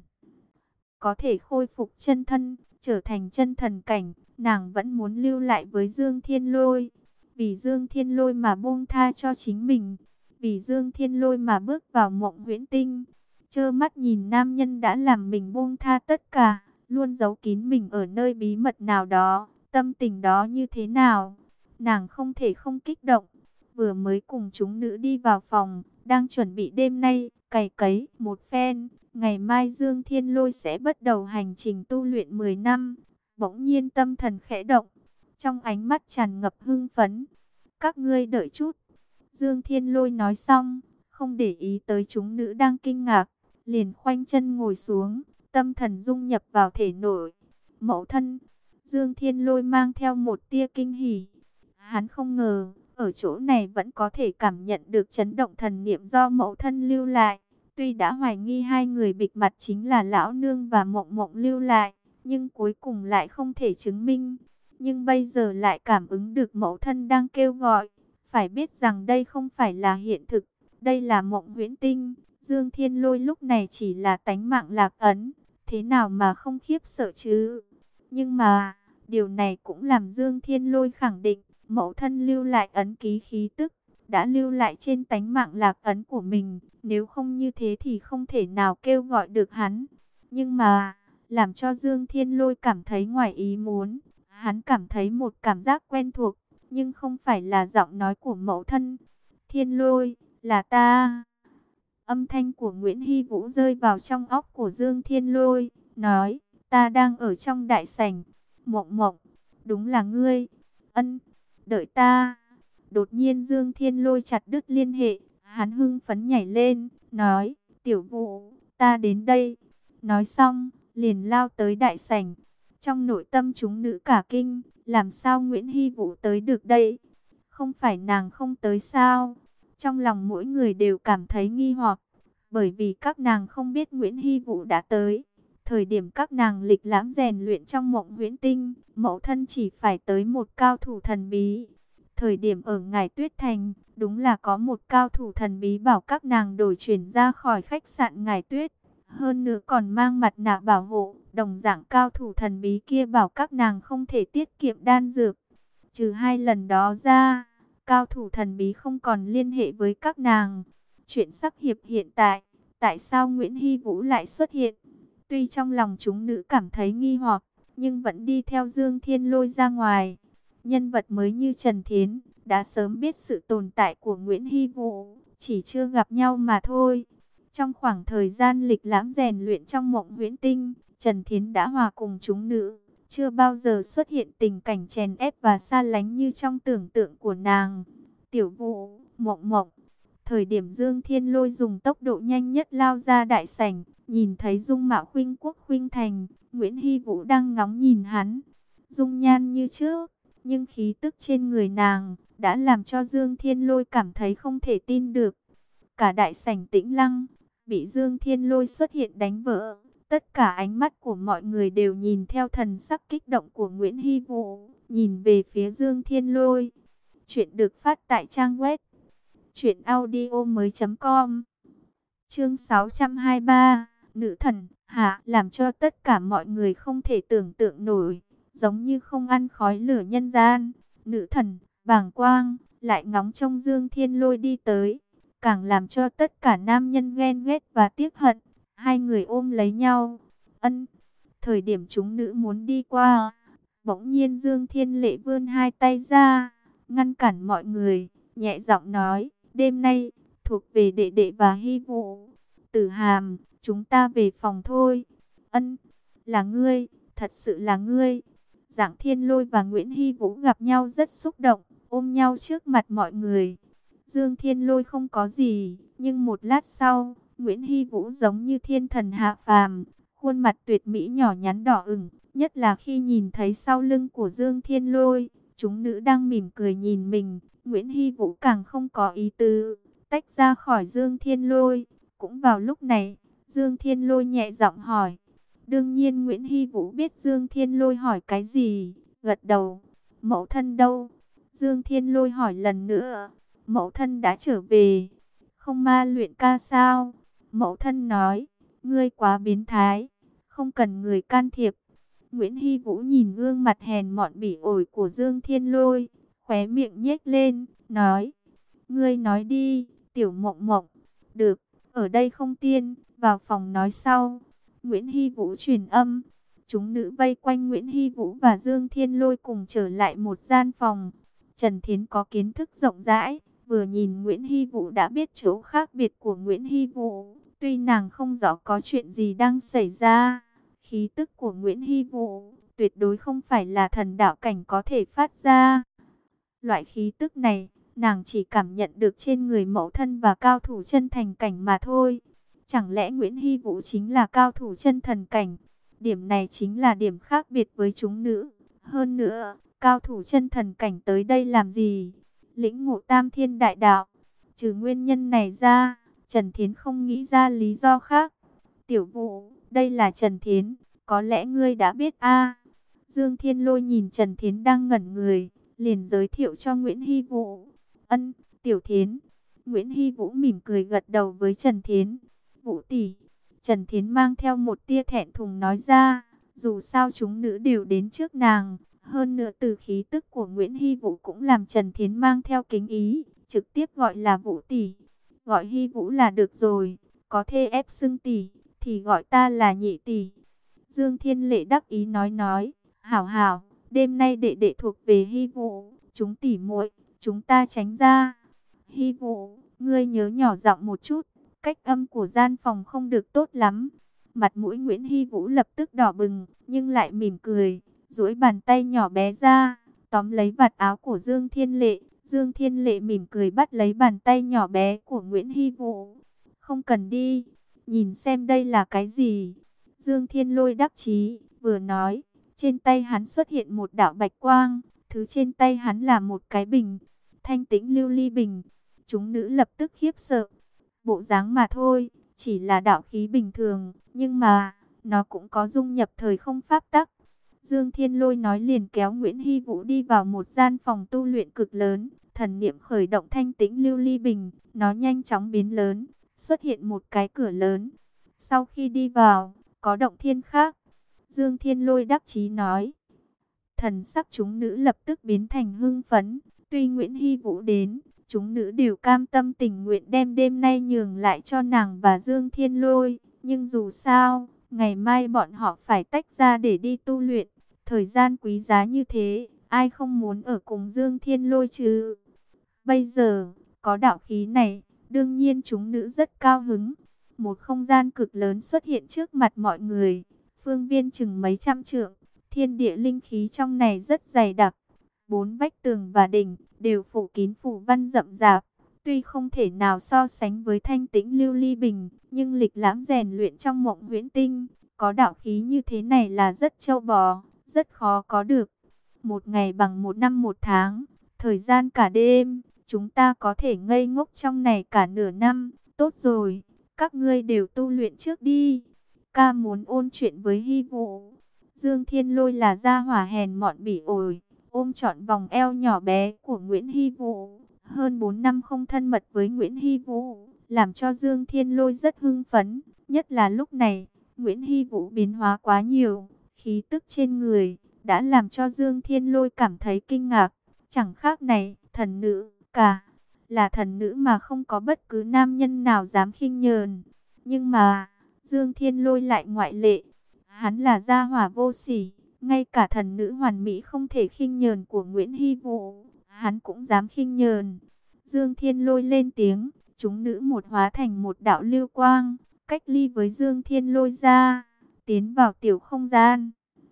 Có thể khôi phục chân thân, trở thành chân thần cảnh, nàng vẫn muốn lưu lại với Dương Thiên Lôi. Vì Dương Thiên Lôi mà buông tha cho chính mình, vì Dương Thiên Lôi mà bước vào mộng huyễn tinh. Trơ mắt nhìn nam nhân đã làm mình buông tha tất cả, luôn giấu kín mình ở nơi bí mật nào đó, tâm tình đó như thế nào, nàng không thể không kích động. Vừa mới cùng chúng nữ đi vào phòng, đang chuẩn bị đêm nay cày cấy một phen, ngày mai Dương Thiên Lôi sẽ bắt đầu hành trình tu luyện mười năm. Bỗng nhiên tâm thần khẽ động, trong ánh mắt tràn ngập hưng phấn. Các ngươi đợi chút. Dương Thiên Lôi nói xong, không để ý tới chúng nữ đang kinh ngạc, liền khoanh chân ngồi xuống, tâm thần dung nhập vào thể nội. Mẫu thân, Dương Thiên Lôi mang theo một tia kinh hỉ. Hắn không ngờ, ở chỗ này vẫn có thể cảm nhận được chấn động thần niệm do mẫu thân lưu lại. Tuy đã hoài nghi hai người bịt mặt chính là Lão Nương và Mộng Mộng lưu lại, nhưng cuối cùng lại không thể chứng minh. nhưng bây giờ lại cảm ứng được mẫu thân đang kêu gọi. Phải biết rằng đây không phải là hiện thực, đây là mộng huyễn tinh. Dương Thiên Lôi lúc này chỉ là tánh mạng lạc ấn, thế nào mà không khiếp sợ chứ? Nhưng mà, điều này cũng làm Dương Thiên Lôi khẳng định, mẫu thân lưu lại ấn ký khí tức, đã lưu lại trên tánh mạng lạc ấn của mình, nếu không như thế thì không thể nào kêu gọi được hắn. Nhưng mà, làm cho Dương Thiên Lôi cảm thấy ngoài ý muốn, hắn cảm thấy một cảm giác quen thuộc, nhưng không phải là giọng nói của mẫu thân. Thiên Lôi, là ta. Âm thanh của Nguyễn Hy Vũ rơi vào trong óc của Dương Thiên Lôi, nói, ta đang ở trong đại sảnh. Mộng Mộng, đúng là ngươi. Ân, đợi ta. Đột nhiên Dương Thiên Lôi chặt đứt liên hệ, hắn hưng phấn nhảy lên, nói, Tiểu Vũ, ta đến đây. Nói xong, liền lao tới đại sảnh. Trong nội tâm chúng nữ cả kinh, làm sao Nguyễn Hy Vũ tới được đây? Không phải nàng không tới sao? Trong lòng mỗi người đều cảm thấy nghi hoặc, bởi vì các nàng không biết Nguyễn Hy Vũ đã tới. Thời điểm các nàng lịch lãm rèn luyện trong mộng huyễn tinh, mẫu thân chỉ phải tới một cao thủ thần bí. Thời điểm ở Ngải Tuyết Thành, đúng là có một cao thủ thần bí bảo các nàng đổi chuyển ra khỏi khách sạn Ngải Tuyết. Hơn nữa còn mang mặt nạ bảo hộ, đồng dạng cao thủ thần bí kia bảo các nàng không thể tiết kiệm đan dược. Trừ hai lần đó ra, cao thủ thần bí không còn liên hệ với các nàng. Chuyện sắc hiệp hiện tại, tại sao Nguyễn Hy Vũ lại xuất hiện? Tuy trong lòng chúng nữ cảm thấy nghi hoặc, nhưng vẫn đi theo Dương Thiên Lôi ra ngoài. Nhân vật mới như Trần Thiến, đã sớm biết sự tồn tại của Nguyễn Hy Vũ, chỉ chưa gặp nhau mà thôi. Trong khoảng thời gian lịch lãm rèn luyện trong mộng huyễn tinh, Trần Thiến đã hòa cùng chúng nữ, chưa bao giờ xuất hiện tình cảnh chèn ép và xa lánh như trong tưởng tượng của nàng. Tiểu Vũ, Mộng Mộng. Thời điểm Dương Thiên Lôi dùng tốc độ nhanh nhất lao ra đại sảnh, nhìn thấy dung mạo khuynh quốc khuynh thành, Nguyễn Hy Vũ đang ngóng nhìn hắn. Dung nhan như trước, nhưng khí tức trên người nàng đã làm cho Dương Thiên Lôi cảm thấy không thể tin được. Cả đại sảnh tĩnh lặng, bị Dương Thiên Lôi xuất hiện đánh vỡ. Tất cả ánh mắt của mọi người đều nhìn theo thần sắc kích động của Nguyễn Hy Vũ, nhìn về phía Dương Thiên Lôi. Chuyện được phát tại trang web truyện audio mới chấm com. Chương sáu trăm hai mươi ba, nữ thần hạ, làm cho tất cả mọi người không thể tưởng tượng nổi, giống như không ăn khói lửa nhân gian. Nữ thần bàng quang lại ngóng trông Dương Thiên Lôi đi tới, càng làm cho tất cả nam nhân ghen ghét và tiếc hận. Hai người ôm lấy nhau. Ân. Thời điểm chúng nữ muốn đi qua, bỗng nhiên Dương Thiên Lệ vươn hai tay ra, ngăn cản mọi người, nhẹ giọng nói, đêm nay thuộc về đệ đệ và Hy Vũ. Tử Hàm, chúng ta về phòng thôi. Ân, là ngươi, thật sự là ngươi. Giảng Thiên Lôi và Nguyễn Hy Vũ gặp nhau rất xúc động, ôm nhau trước mặt mọi người. Dương Thiên Lôi không có gì, nhưng một lát sau, Nguyễn Hy Vũ giống như thiên thần hạ phàm, khuôn mặt tuyệt mỹ nhỏ nhắn đỏ ửng, nhất là khi nhìn thấy sau lưng của Dương Thiên Lôi, chúng nữ đang mỉm cười nhìn mình, Nguyễn Hy Vũ càng không có ý tứ, tách ra khỏi Dương Thiên Lôi. Cũng vào lúc này, Dương Thiên Lôi nhẹ giọng hỏi. Đương nhiên Nguyễn Hy Vũ biết Dương Thiên Lôi hỏi cái gì, gật đầu. Mẫu thân đâu? Dương Thiên Lôi hỏi lần nữa. Mẫu thân đã trở về. Không ma luyện ca sao? Mẫu thân nói, ngươi quá biến thái, không cần người can thiệp. Nguyễn Hy Vũ nhìn gương mặt hèn mọn bỉ ổi của Dương Thiên Lôi, khóe miệng nhếch lên, nói, ngươi nói đi, tiểu Mộng Mộng. Được, ở đây không tiên, vào phòng nói sau. Nguyễn Hy Vũ truyền âm. Chúng nữ vây quanh Nguyễn Hy Vũ và Dương Thiên Lôi cùng trở lại một gian phòng. Trần Thiến có kiến thức rộng rãi, vừa nhìn Nguyễn Hy Vũ đã biết chỗ khác biệt của Nguyễn Hy Vũ. Tuy nàng không rõ có chuyện gì đang xảy ra, khí tức của Nguyễn Hy Vũ tuyệt đối không phải là thần đạo cảnh có thể phát ra. Loại khí tức này, nàng chỉ cảm nhận được trên người mẫu thân và cao thủ chân thành cảnh mà thôi. Chẳng lẽ Nguyễn Hy Vũ chính là cao thủ chân thần cảnh? Điểm này chính là điểm khác biệt với chúng nữ. Hơn nữa, cao thủ chân thần cảnh tới đây làm gì? Lĩnh ngộ tam thiên đại đạo. Trừ nguyên nhân này ra, Trần Thiến không nghĩ ra lý do khác. Tiểu Vũ, đây là Trần Thiến, có lẽ ngươi đã biết a? Dương Thiên Lôi nhìn Trần Thiến đang ngẩn người, liền giới thiệu cho Nguyễn Hy Vũ. Ân, Tiểu Thiến. Nguyễn Hy Vũ mỉm cười gật đầu với Trần Thiến. Vũ tỷ. Trần Thiến mang theo một tia thẹn thùng nói ra, dù sao chúng nữ đều đến trước nàng. Hơn nữa từ khí tức của Nguyễn Hy Vũ cũng làm Trần Thiến mang theo kính ý, trực tiếp gọi là Vũ tỷ. Gọi Hy Vũ là được rồi, có thê ép xưng tỷ, thì gọi ta là nhị tỷ. Dương Thiên Lệ đắc ý nói nói, hảo hảo, đêm nay đệ đệ thuộc về Hy Vũ, chúng tỷ muội, chúng ta tránh ra. Hy Vũ, ngươi nhớ nhỏ giọng một chút, cách âm của gian phòng không được tốt lắm. Mặt mũi Nguyễn Hy Vũ lập tức đỏ bừng, nhưng lại mỉm cười, duỗi bàn tay nhỏ bé ra, tóm lấy vạt áo của Dương Thiên Lệ. Dương Thiên Lệ mỉm cười bắt lấy bàn tay nhỏ bé của Nguyễn Hy Vũ. Không cần đi, nhìn xem đây là cái gì. Dương Thiên Lôi đắc chí, vừa nói, trên tay hắn xuất hiện một đạo bạch quang, thứ trên tay hắn là một cái bình, thanh tĩnh lưu ly bình. Chúng nữ lập tức khiếp sợ, bộ dáng mà thôi, chỉ là đạo khí bình thường, nhưng mà, nó cũng có dung nhập thời không pháp tắc. Dương Thiên Lôi nói liền kéo Nguyễn Hy Vũ đi vào một gian phòng tu luyện cực lớn, thần niệm khởi động thanh tĩnh lưu ly bình, nó nhanh chóng biến lớn, xuất hiện một cái cửa lớn. Sau khi đi vào, có động thiên khác. Dương Thiên Lôi đắc chí nói. Thần sắc chúng nữ lập tức biến thành hưng phấn, tuy Nguyễn Hy Vũ đến, chúng nữ đều cam tâm tình nguyện đem đêm nay nhường lại cho nàng và Dương Thiên Lôi, nhưng dù sao, ngày mai bọn họ phải tách ra để đi tu luyện. Thời gian quý giá như thế, ai không muốn ở cùng Dương Thiên Lôi chứ? Bây giờ, có đạo khí này, đương nhiên chúng nữ rất cao hứng. Một không gian cực lớn xuất hiện trước mặt mọi người, phương viên chừng mấy trăm trượng, thiên địa linh khí trong này rất dày đặc. Bốn vách tường và đỉnh đều phủ kín phủ văn rậm rạp. Tuy không thể nào so sánh với thanh tĩnh lưu ly bình, nhưng lịch lãm rèn luyện trong mộng huyễn tinh, có đạo khí như thế này là rất châu bò, rất khó có được. Một ngày bằng một năm một tháng, thời gian cả đêm, chúng ta có thể ngây ngốc trong này cả nửa năm. Tốt rồi, các ngươi đều tu luyện trước đi. Ca muốn ôn chuyện với Hy Vũ. Dương Thiên Lôi là gia hỏa hèn mọn bỉ ổi, ôm trọn vòng eo nhỏ bé của Nguyễn Hy Vũ. Hơn bốn năm không thân mật với Nguyễn Hy Vũ, làm cho Dương Thiên Lôi rất hưng phấn. Nhất là lúc này, Nguyễn Hy Vũ biến hóa quá nhiều, khí tức trên người đã làm cho Dương Thiên Lôi cảm thấy kinh ngạc. Chẳng khác này, thần nữ cả, là thần nữ mà không có bất cứ nam nhân nào dám khinh nhờn. Nhưng mà, Dương Thiên Lôi lại ngoại lệ. Hắn là gia hỏa vô sỉ, ngay cả thần nữ hoàn mỹ không thể khinh nhờn của Nguyễn Hy Vũ, hắn cũng dám khinh nhờn. Dương Thiên Lôi lên tiếng, chúng nữ một hóa thành một đạo lưu quang, cách ly với Dương Thiên Lôi ra, tiến vào tiểu không gian.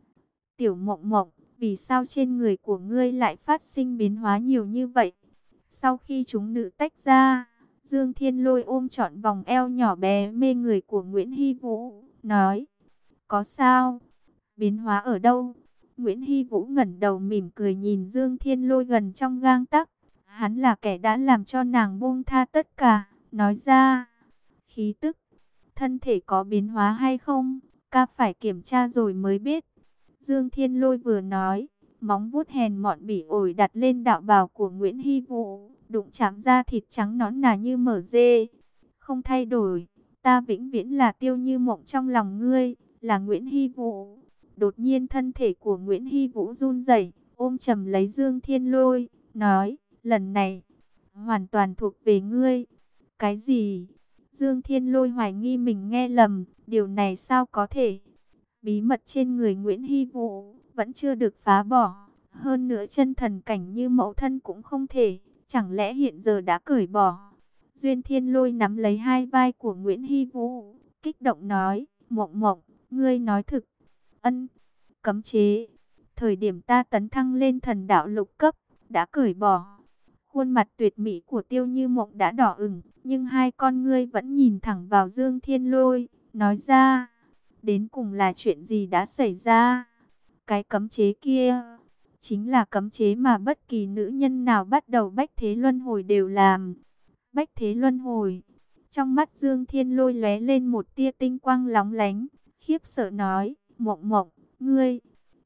Tiểu Mộng Mộng, vì sao trên người của ngươi lại phát sinh biến hóa nhiều như vậy? Sau khi chúng nữ tách ra, Dương Thiên Lôi ôm trọn vòng eo nhỏ bé mê người của Nguyễn Hy Vũ, nói, có sao? Biến hóa ở đâu? Nguyễn Hy Vũ ngẩng đầu mỉm cười nhìn Dương Thiên Lôi gần trong gang tấc. Hắn là kẻ đã làm cho nàng buông tha tất cả, nói ra, khí tức, thân thể có biến hóa hay không? Ca phải kiểm tra rồi mới biết. Dương Thiên Lôi vừa nói, móng vuốt hèn mọn bỉ ổi đặt lên đạo bào của Nguyễn Hy Vũ, đụng chạm ra thịt trắng nõn nà như mỡ dê. Không thay đổi, ta vĩnh viễn là Tiêu Như Mộng trong lòng ngươi, là Nguyễn Hy Vũ. Đột nhiên thân thể của Nguyễn Hy Vũ run rẩy, ôm chầm lấy Dương Thiên Lôi, nói, lần này, hoàn toàn thuộc về ngươi. Cái gì? Dương Thiên Lôi hoài nghi mình nghe lầm, điều này sao có thể? Bí mật trên người Nguyễn Hy Vũ vẫn chưa được phá bỏ, hơn nữa chân thần cảnh như mẫu thân cũng không thể, chẳng lẽ hiện giờ đã cởi bỏ? Duyên Thiên Lôi nắm lấy hai vai của Nguyễn Hy Vũ, kích động nói, Mộng Mộng, ngươi nói thực. Ân, cấm chế, thời điểm ta tấn thăng lên thần đạo lục cấp, đã cởi bỏ. Khuôn mặt tuyệt mỹ của Tiêu Như Mộng đã đỏ ửng, nhưng hai con ngươi vẫn nhìn thẳng vào Dương Thiên Lôi, nói ra, đến cùng là chuyện gì đã xảy ra? Cái cấm chế kia, chính là cấm chế mà bất kỳ nữ nhân nào bắt đầu bách thế luân hồi đều làm. Bách thế luân hồi, trong mắt Dương Thiên Lôi lóe lên một tia tinh quang lóng lánh, khiếp sợ nói, Mộng Mộng, ngươi,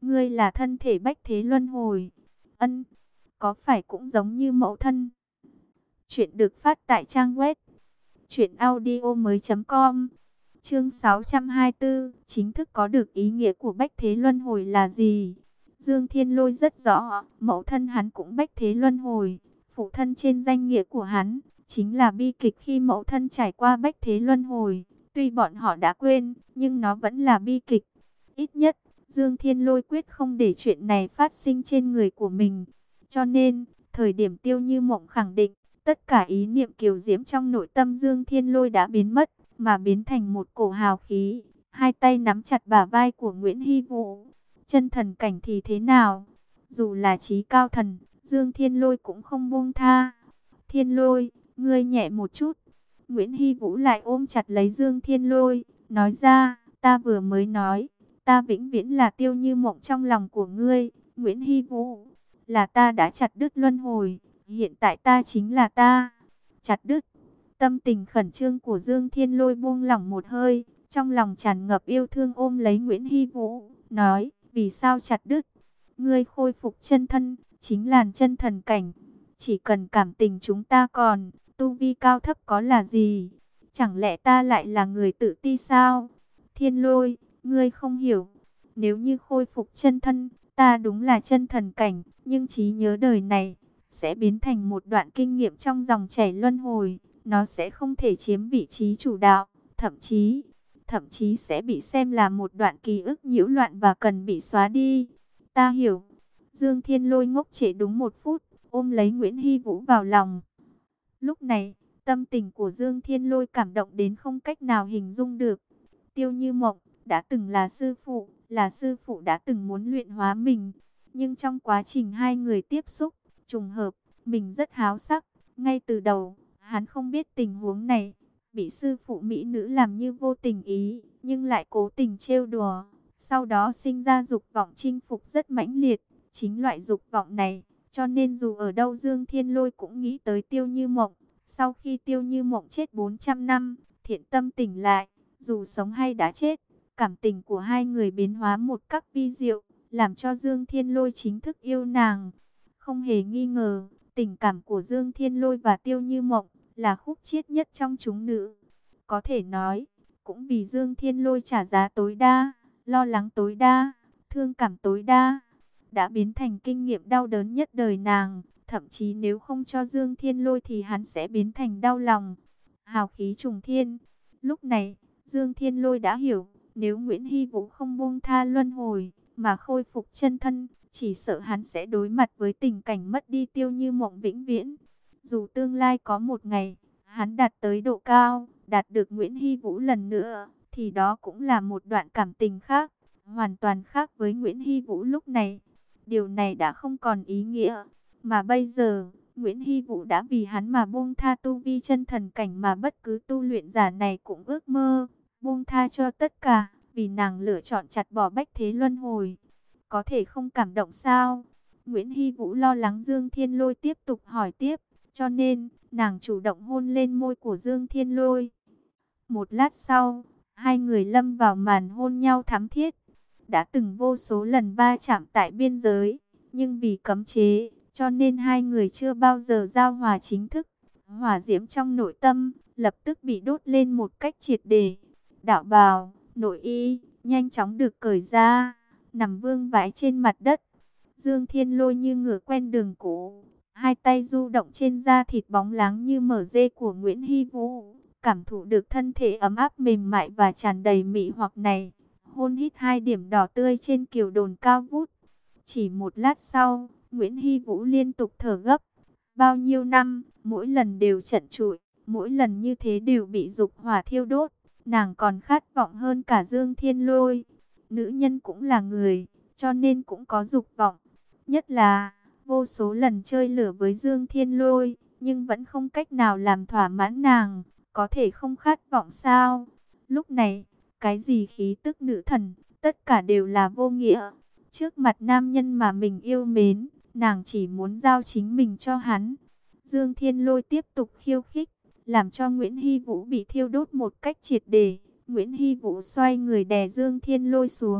ngươi là thân thể bách thế luân hồi. Ân, có phải cũng giống như mẫu thân? Chuyện được phát tại trang web truyện audio mới.com. Chương sáu trăm hai mươi tư, chính thức có được ý nghĩa của bách thế luân hồi là gì? Dương Thiên Lôi rất rõ, mẫu thân hắn cũng bách thế luân hồi, phụ thân trên danh nghĩa của hắn chính là bi kịch khi mẫu thân trải qua bách thế luân hồi. Tuy bọn họ đã quên, nhưng nó vẫn là bi kịch. Ít nhất, Dương Thiên Lôi quyết không để chuyện này phát sinh trên người của mình. Cho nên, thời điểm Tiêu Như Mộng khẳng định, tất cả ý niệm kiều diễm trong nội tâm Dương Thiên Lôi đã biến mất, mà biến thành một cổ hào khí. Hai tay nắm chặt bả vai của Nguyễn Hy Vũ. Chân thần cảnh thì thế nào? Dù là trí cao thần, Dương Thiên Lôi cũng không buông tha. Thiên Lôi, ngươi nhẹ một chút. Nguyễn Hy Vũ lại ôm chặt lấy Dương Thiên Lôi, nói ra, ta vừa mới nói, ta vĩnh viễn là Tiêu Như Mộng trong lòng của ngươi. Nguyễn Hy Vũ, là ta đã chặt đứt luân hồi, hiện tại ta chính là ta. Chặt đứt. Tâm tình khẩn trương của Dương Thiên Lôi buông lỏng một hơi, trong lòng tràn ngập yêu thương ôm lấy Nguyễn Hy Vũ, nói, vì sao chặt đứt? Ngươi khôi phục chân thân, chính là chân thần cảnh. Chỉ cần cảm tình chúng ta còn, tu vi cao thấp có là gì? Chẳng lẽ ta lại là người tự ti sao? Thiên Lôi, ngươi không hiểu. Nếu như khôi phục chân thân, ta đúng là chân thần cảnh, nhưng trí nhớ đời này sẽ biến thành một đoạn kinh nghiệm trong dòng chảy luân hồi. Nó sẽ không thể chiếm vị trí chủ đạo, thậm chí, thậm chí sẽ bị xem là một đoạn ký ức nhiễu loạn và cần bị xóa đi. Ta hiểu. Dương Thiên Lôi ngốc trệ đúng một phút, ôm lấy Nguyễn Hy Vũ vào lòng. Lúc này, tâm tình của Dương Thiên Lôi cảm động đến không cách nào hình dung được. Tiêu Như Mộng đã từng là sư phụ, là sư phụ đã từng muốn luyện hóa mình. Nhưng trong quá trình hai người tiếp xúc, trùng hợp, mình rất háo sắc. Ngay từ đầu, hắn không biết tình huống này, bị sư phụ mỹ nữ làm như vô tình ý, nhưng lại cố tình trêu đùa. Sau đó sinh ra dục vọng chinh phục rất mãnh liệt, chính loại dục vọng này, cho nên dù ở đâu Dương Thiên Lôi cũng nghĩ tới Tiêu Như Mộng. Sau khi Tiêu Như Mộng chết bốn trăm năm, thiện tâm tỉnh lại, dù sống hay đã chết, cảm tình của hai người biến hóa một cách vi diệu, làm cho Dương Thiên Lôi chính thức yêu nàng. Không hề nghi ngờ, tình cảm của Dương Thiên Lôi và Tiêu Như Mộng là khúc chiết nhất trong chúng nữ. Có thể nói, cũng vì Dương Thiên Lôi trả giá tối đa, lo lắng tối đa, thương cảm tối đa, đã biến thành kinh nghiệm đau đớn nhất đời nàng. Thậm chí nếu không cho Dương Thiên Lôi thì hắn sẽ biến thành đau lòng. Hào khí trùng thiên. Lúc này, Dương Thiên Lôi đã hiểu, nếu Nguyễn Hy Vũ không buông tha luân hồi, mà khôi phục chân thân, chỉ sợ hắn sẽ đối mặt với tình cảnh mất đi Tiêu Như Mộng vĩnh viễn. Dù tương lai có một ngày, hắn đạt tới độ cao, đạt được Nguyễn Hy Vũ lần nữa, thì đó cũng là một đoạn cảm tình khác, hoàn toàn khác với Nguyễn Hy Vũ lúc này. Điều này đã không còn ý nghĩa. Mà bây giờ, Nguyễn Hy Vũ đã vì hắn mà buông tha tu vi chân thần cảnh mà bất cứ tu luyện giả này cũng ước mơ. Buông tha cho tất cả, vì nàng lựa chọn chặt bỏ bách thế luân hồi. Có thể không cảm động sao? Nguyễn Hy Vũ lo lắng Dương Thiên Lôi tiếp tục hỏi tiếp, cho nên, nàng chủ động hôn lên môi của Dương Thiên Lôi. Một lát sau, hai người lâm vào màn hôn nhau thắm thiết. Đã từng vô số lần va chạm tại biên giới, nhưng vì cấm chế, cho nên hai người chưa bao giờ giao hòa chính thức. Hỏa diễm trong nội tâm lập tức bị đốt lên một cách triệt để. Đạo bào, nội y nhanh chóng được cởi ra, nằm vương vãi trên mặt đất. Dương Thiên Lôi như ngựa quen đường cũ, hai tay du động trên da thịt bóng láng như mở dê của Nguyễn Hy Vũ, cảm thụ được thân thể ấm áp mềm mại và tràn đầy mị hoặc này. Hôn hít hai điểm đỏ tươi trên kiều đồn cao vút. Chỉ một lát sau, Nguyễn Hy Vũ liên tục thở gấp. Bao nhiêu năm, mỗi lần đều trần trụi, mỗi lần như thế đều bị dục hỏa thiêu đốt. Nàng còn khát vọng hơn cả Dương Thiên Lôi. Nữ nhân cũng là người, cho nên cũng có dục vọng. Nhất là, vô số lần chơi lửa với Dương Thiên Lôi, nhưng vẫn không cách nào làm thỏa mãn nàng. Có thể không khát vọng sao? Lúc này, cái gì khí tức nữ thần, tất cả đều là vô nghĩa. Trước mặt nam nhân mà mình yêu mến, nàng chỉ muốn giao chính mình cho hắn. Dương Thiên Lôi tiếp tục khiêu khích, làm cho Nguyễn Hy Vũ bị thiêu đốt một cách triệt để. Nguyễn Hy Vũ xoay người đè Dương Thiên Lôi xuống,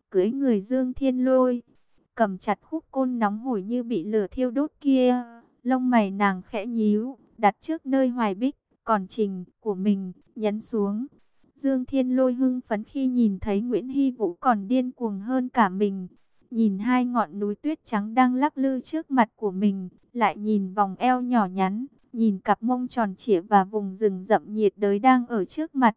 cưỡi người Dương Thiên Lôi, cầm chặt khúc côn nóng hổi như bị lửa thiêu đốt kia. Lông mày nàng khẽ nhíu, đặt trước nơi Hoài Bích, còn trình của mình, nhấn xuống. Dương Thiên Lôi hưng phấn khi nhìn thấy Nguyễn Hy Vũ còn điên cuồng hơn cả mình. Nhìn hai ngọn núi tuyết trắng đang lắc lư trước mặt của mình, lại nhìn vòng eo nhỏ nhắn, nhìn cặp mông tròn trịa và vùng rừng rậm nhiệt đới đang ở trước mặt.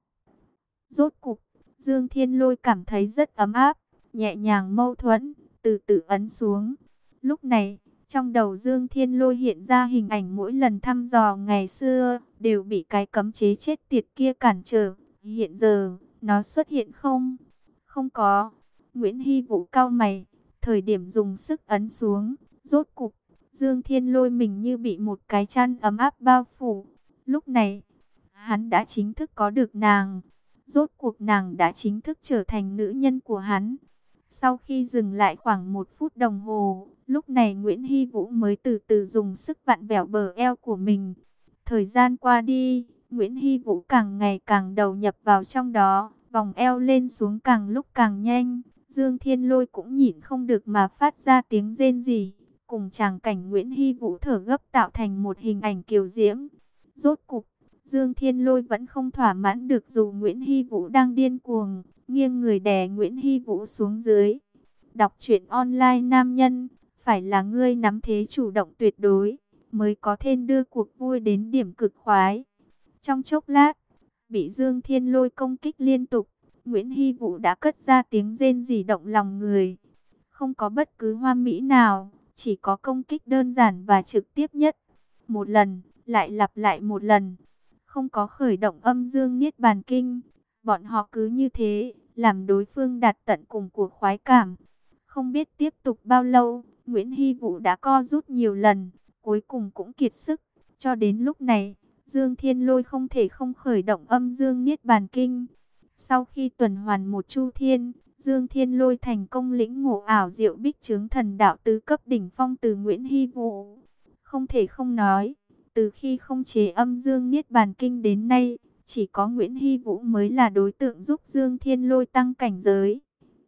Rốt cục, Dương Thiên Lôi cảm thấy rất ấm áp, nhẹ nhàng mâu thuẫn, từ từ ấn xuống. Lúc này, trong đầu Dương Thiên Lôi hiện ra hình ảnh mỗi lần thăm dò ngày xưa, đều bị cái cấm chế chết tiệt kia cản trở. Hiện giờ, nó xuất hiện không? Không có. Nguyễn Hy Vũ cau mày, thời điểm dùng sức ấn xuống, rốt cục, Dương Thiên Lôi mình như bị một cái chăn ấm áp bao phủ. Lúc này, hắn đã chính thức có được nàng. Rốt cuộc nàng đã chính thức trở thành nữ nhân của hắn. Sau khi dừng lại khoảng một phút đồng hồ, lúc này Nguyễn Hy Vũ mới từ từ dùng sức vặn vẹo bờ eo của mình. Thời gian qua đi, Nguyễn Hy Vũ càng ngày càng đầu nhập vào trong đó, vòng eo lên xuống càng lúc càng nhanh. Dương Thiên Lôi cũng nhịn không được mà phát ra tiếng rên rỉ, cùng tràng cảnh Nguyễn Hy Vũ thở gấp tạo thành một hình ảnh kiều diễm. Rốt cục, Dương Thiên Lôi vẫn không thỏa mãn được dù Nguyễn Hy Vũ đang điên cuồng, nghiêng người đè Nguyễn Hy Vũ xuống dưới. Đọc truyện online nam nhân, phải là ngươi nắm thế chủ động tuyệt đối, mới có thể đưa cuộc vui đến điểm cực khoái. Trong chốc lát, bị Dương Thiên Lôi công kích liên tục, Nguyễn Hy Vũ đã cất ra tiếng rên rỉ động lòng người. Không có bất cứ hoa mỹ nào, chỉ có công kích đơn giản và trực tiếp nhất. Một lần, lại lặp lại một lần. Không có khởi động âm dương niết bàn kinh. Bọn họ cứ như thế, làm đối phương đạt tận cùng của khoái cảm. Không biết tiếp tục bao lâu, Nguyễn Hy Vũ đã co rút nhiều lần, cuối cùng cũng kiệt sức. Cho đến lúc này, Dương Thiên Lôi không thể không khởi động âm dương niết bàn kinh. Sau khi tuần hoàn một chu thiên, Dương Thiên Lôi thành công lĩnh ngộ ảo diệu bích chướng thần đạo tứ cấp đỉnh phong từ Nguyễn Hy Vũ. Không thể không nói, từ khi không chế âm dương niết bàn kinh đến nay, chỉ có Nguyễn Hy Vũ mới là đối tượng giúp Dương Thiên Lôi tăng cảnh giới.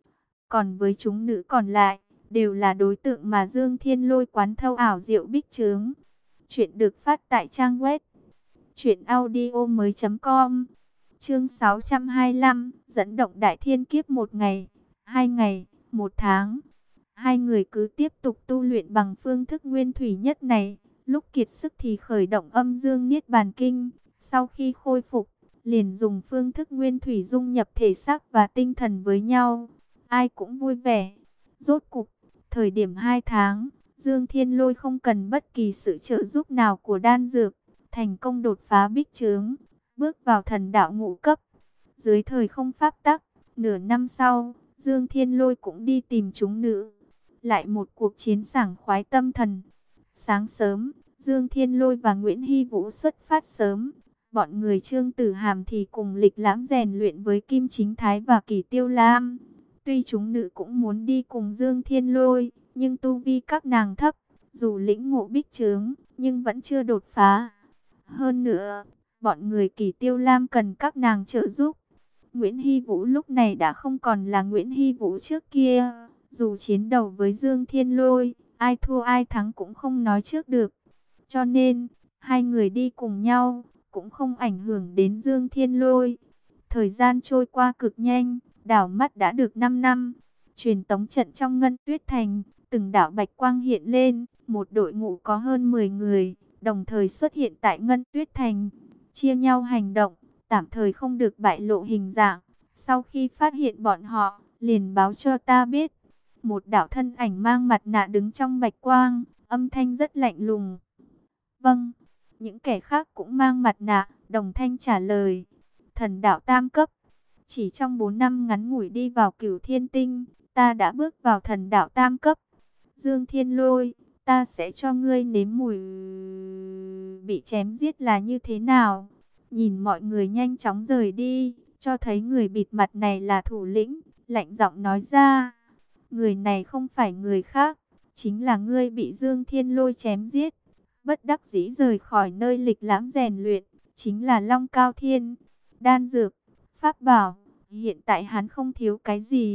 Còn với chúng nữ còn lại, đều là đối tượng mà Dương Thiên Lôi quán thâu ảo diệu bích chướng. Chuyện được phát tại trang web truyện audio mới chấm com. Chương sáu trăm hai mươi lăm, dẫn động đại thiên kiếp một ngày, hai ngày, một tháng. Hai người cứ tiếp tục tu luyện bằng phương thức nguyên thủy nhất này. Lúc kiệt sức thì khởi động âm dương niết bàn kinh. Sau khi khôi phục, liền dùng phương thức nguyên thủy dung nhập thể xác và tinh thần với nhau. Ai cũng vui vẻ. Rốt cục, thời điểm hai tháng, Dương Thiên Lôi không cần bất kỳ sự trợ giúp nào của đan dược, thành công đột phá bích chướng, bước vào thần đạo ngũ cấp. Dưới thời không pháp tắc, nửa năm sau, Dương Thiên Lôi cũng đi tìm chúng nữ. Lại một cuộc chiến sảng khoái tâm thần. Sáng sớm, Dương Thiên Lôi và Nguyễn Hy Vũ xuất phát sớm. Bọn người Trương Tử Hàm thì cùng lịch lãm rèn luyện với Kim Chính Thái và Kỳ Tiêu Lam. Tuy chúng nữ cũng muốn đi cùng Dương Thiên Lôi, nhưng tu vi các nàng thấp, dù lĩnh ngộ bích chướng, nhưng vẫn chưa đột phá. Hơn nữa, bọn người Kỳ Tiêu Lam cần các nàng trợ giúp. Nguyễn Hy Vũ lúc này đã không còn là Nguyễn Hy Vũ trước kia. Dù chiến đấu với Dương Thiên Lôi, ai thua ai thắng cũng không nói trước được. Cho nên, hai người đi cùng nhau, cũng không ảnh hưởng đến Dương Thiên Lôi. Thời gian trôi qua cực nhanh, đảo mắt đã được năm năm. Truyền tống trận trong Ngân Tuyết Thành, từng đảo bạch quang hiện lên, một đội ngũ có hơn mười người, đồng thời xuất hiện tại Ngân Tuyết Thành, chia nhau hành động, tạm thời không được bại lộ hình dạng. Sau khi phát hiện bọn họ, liền báo cho ta biết. Một đạo thân ảnh mang mặt nạ đứng trong bạch quang, âm thanh rất lạnh lùng. Vâng. Những kẻ khác cũng mang mặt nạ, đồng thanh trả lời. Thần đạo tam cấp. Chỉ trong bốn năm ngắn ngủi đi vào Cửu Thiên Tinh, ta đã bước vào thần đạo tam cấp. Dương Thiên Lôi, ta sẽ cho ngươi nếm mùi bị chém giết là như thế nào. Nhìn mọi người nhanh chóng rời đi, cho thấy người bịt mặt này là thủ lĩnh, lạnh giọng nói ra. Người này không phải người khác, chính là ngươi bị Dương Thiên Lôi chém giết. Bất đắc dĩ rời khỏi nơi lịch lãm rèn luyện, chính là Long Cao Thiên. Đan dược, pháp bảo, hiện tại hắn không thiếu cái gì,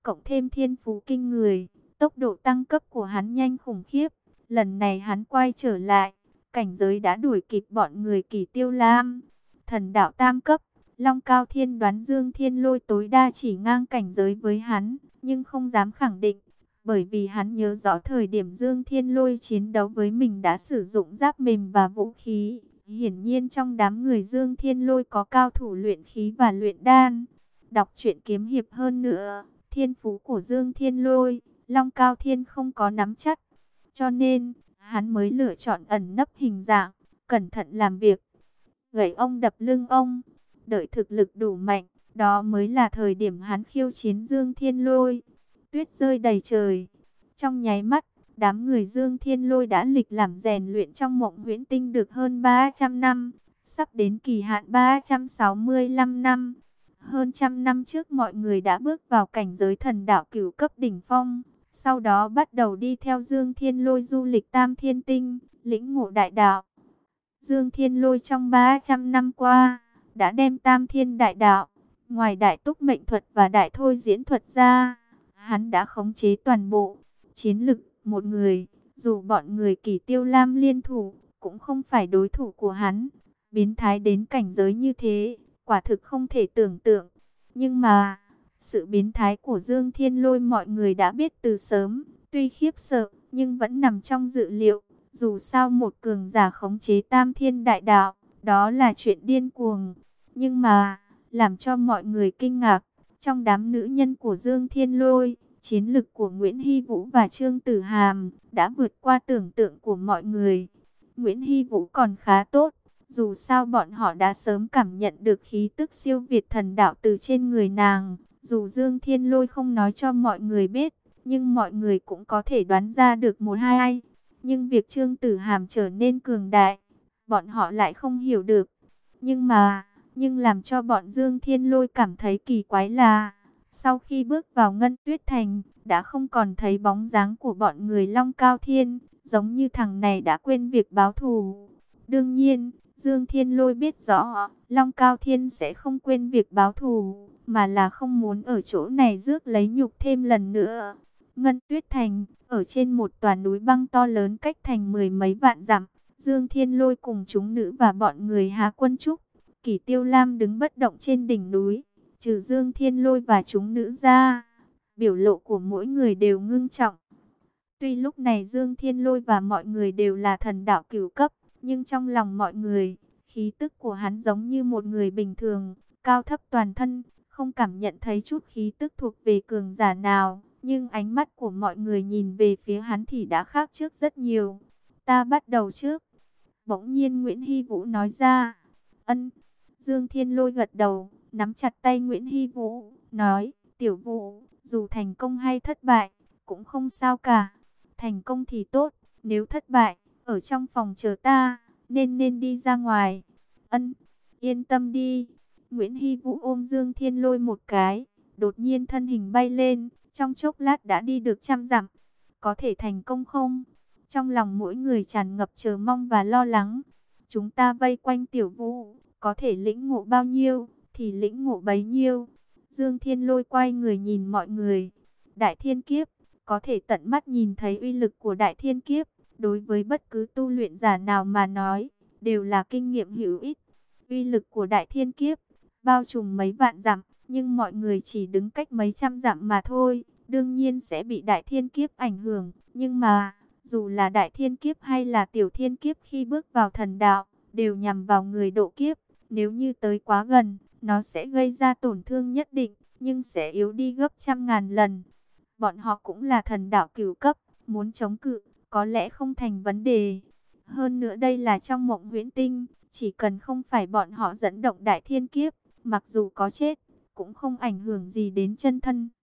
cộng thêm thiên phú kinh người, tốc độ tăng cấp của hắn nhanh khủng khiếp. Lần này hắn quay trở lại, cảnh giới đã đuổi kịp bọn người Kỳ Tiêu Lam. Thần đạo tam cấp, Long Cao Thiên đoán Dương Thiên Lôi tối đa chỉ ngang cảnh giới với hắn, nhưng không dám khẳng định, bởi vì hắn nhớ rõ thời điểm Dương Thiên Lôi chiến đấu với mình đã sử dụng giáp mềm và vũ khí. Hiển nhiên trong đám người Dương Thiên Lôi có cao thủ luyện khí và luyện đan. Đọc truyện kiếm hiệp hơn nữa, thiên phú của Dương Thiên Lôi, Long Cao Thiên không có nắm chắc. Cho nên, hắn mới lựa chọn ẩn nấp hình dạng, cẩn thận làm việc. Gậy ông đập lưng ông, đợi thực lực đủ mạnh, đó mới là thời điểm hắn khiêu chiến Dương Thiên Lôi. Tuyết rơi đầy trời. Trong nháy mắt, đám người Dương Thiên Lôi đã lịch làm rèn luyện trong Mộng Huyễn Tinh được hơn ba trăm năm, sắp đến kỳ hạn ba trăm sáu mươi lăm năm. Hơn trăm năm trước mọi người đã bước vào cảnh giới thần đạo cửu cấp đỉnh phong, sau đó bắt đầu đi theo Dương Thiên Lôi du lịch Tam Thiên Tinh, lĩnh ngộ đại đạo. Dương Thiên Lôi trong ba trăm năm qua, đã đem Tam Thiên đại đạo, ngoài đại túc mệnh thuật và đại thôi diễn thuật ra, hắn đã khống chế toàn bộ. Chiến lực, một người, dù bọn người Kỳ Tiêu Lam liên thủ, cũng không phải đối thủ của hắn. Biến thái đến cảnh giới như thế, quả thực không thể tưởng tượng. Nhưng mà, sự biến thái của Dương Thiên Lôi mọi người đã biết từ sớm, tuy khiếp sợ, nhưng vẫn nằm trong dự liệu. Dù sao một cường giả khống chế Tam Thiên đại đạo, đó là chuyện điên cuồng. Nhưng mà, làm cho mọi người kinh ngạc, trong đám nữ nhân của Dương Thiên Lôi, chiến lực của Nguyễn Hy Vũ và Trương Tử Hàm đã vượt qua tưởng tượng của mọi người. Nguyễn Hy Vũ còn khá tốt, dù sao bọn họ đã sớm cảm nhận được khí tức siêu việt thần đạo từ trên người nàng. Dù Dương Thiên Lôi không nói cho mọi người biết, nhưng mọi người cũng có thể đoán ra được một hai ai. Nhưng việc Trương Tử Hàm trở nên cường đại, bọn họ lại không hiểu được. Nhưng mà, nhưng làm cho bọn Dương Thiên Lôi cảm thấy kỳ quái là, sau khi bước vào Ngân Tuyết Thành, đã không còn thấy bóng dáng của bọn người Long Cao Thiên, giống như thằng này đã quên việc báo thù. Đương nhiên, Dương Thiên Lôi biết rõ, Long Cao Thiên sẽ không quên việc báo thù, mà là không muốn ở chỗ này rước lấy nhục thêm lần nữa. Ngân Tuyết Thành, ở trên một tòa núi băng to lớn cách thành mười mấy vạn dặm, Dương Thiên Lôi cùng chúng nữ và bọn người Hà Quân Trúc, Kỳ Tiêu Lam đứng bất động trên đỉnh núi. Trừ Dương Thiên Lôi và chúng nữ ra, biểu lộ của mỗi người đều ngưng trọng. Tuy lúc này Dương Thiên Lôi và mọi người đều là thần đạo cửu cấp, nhưng trong lòng mọi người, khí tức của hắn giống như một người bình thường, cao thấp toàn thân, không cảm nhận thấy chút khí tức thuộc về cường giả nào. Nhưng ánh mắt của mọi người nhìn về phía hắn thì đã khác trước rất nhiều. Ta bắt đầu trước. Bỗng nhiên Nguyễn Hy Vũ nói ra. Ân. Dương Thiên Lôi gật đầu, nắm chặt tay Nguyễn Hy Vũ, nói, Tiểu Vũ, dù thành công hay thất bại, cũng không sao cả. Thành công thì tốt, nếu thất bại, ở trong phòng chờ ta, nên nên đi ra ngoài. Ân, yên tâm đi. Nguyễn Hy Vũ ôm Dương Thiên Lôi một cái, đột nhiên thân hình bay lên, trong chốc lát đã đi được trăm dặm. Có thể thành công không? Trong lòng mỗi người tràn ngập chờ mong và lo lắng. Chúng ta vây quanh Tiểu Vũ, có thể lĩnh ngộ bao nhiêu, thì lĩnh ngộ bấy nhiêu. Dương Thiên Lôi quay người nhìn mọi người. Đại Thiên Kiếp, có thể tận mắt nhìn thấy uy lực của Đại Thiên Kiếp. Đối với bất cứ tu luyện giả nào mà nói, đều là kinh nghiệm hữu ích. Uy lực của Đại Thiên Kiếp, bao trùm mấy vạn dặm, nhưng mọi người chỉ đứng cách mấy trăm dặm mà thôi. Đương nhiên sẽ bị Đại Thiên Kiếp ảnh hưởng. Nhưng mà, dù là Đại Thiên Kiếp hay là Tiểu Thiên Kiếp khi bước vào thần đạo, đều nhằm vào người độ kiếp. Nếu như tới quá gần, nó sẽ gây ra tổn thương nhất định, nhưng sẽ yếu đi gấp trăm ngàn lần. Bọn họ cũng là thần đạo cửu cấp, muốn chống cự, có lẽ không thành vấn đề. Hơn nữa đây là trong Mộng Huyễn Tinh, chỉ cần không phải bọn họ dẫn động Đại Thiên Kiếp, mặc dù có chết, cũng không ảnh hưởng gì đến chân thân.